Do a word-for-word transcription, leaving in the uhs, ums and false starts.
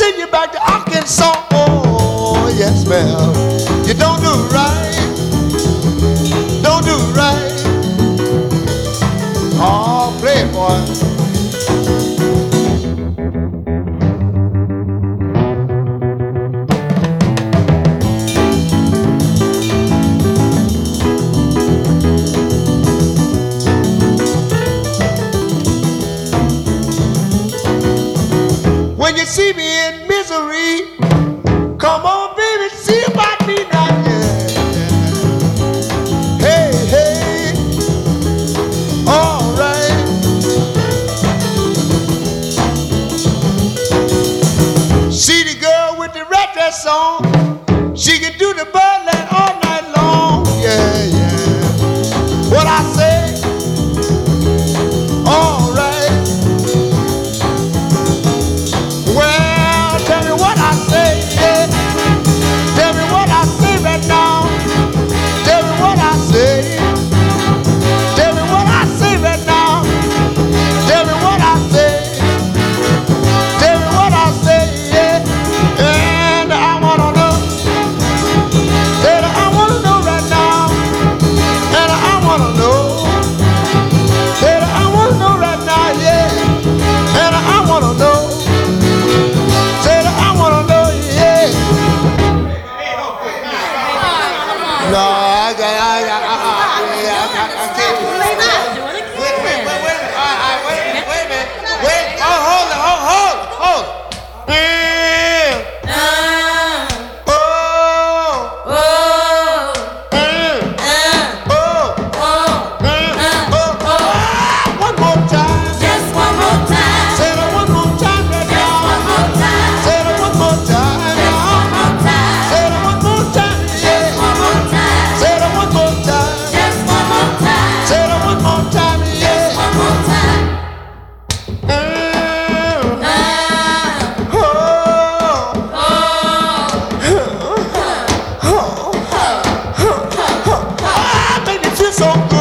send you back to Arkansas. Oh, yes, ma'am. You don't do right. Don't do right. Oh, play it, boy. When you see me in misery, come on, baby, see about me now, yeah. Hey, hey, all right. See the girl with the red dress on, she can do the birdland all night long, yeah, yeah. What I say, all right. Well, tell me what I say, yeah. Tell me what I say right now. Tell me what I say. Tell me what I say right now. Tell me what I say. Tell me what I say, yeah. And I wanna know. Tell me I wanna know right now. And I wanna know. Tell me I wanna know right now, yeah. And I wanna know. No, I got, I got, I, I, I, I, I can't. Wait, wait, wait, wait, wait, wait, wait, wait, wait a minute, wait, oh, hold it, hold, hold, hold. Mm. Oh, oh, mm. Oh, oh, mm. Oh, oh. One more time. Just one more time. Say it one more time, right now. Just one more time. Say it one more time. Just one more time. Say it one more time, yeah. One more time. Say it one more time. Just one more time. Say it one more time, yeah. One more time. Mm. Ah. Oh. Oh. Ah, baby, feel so good.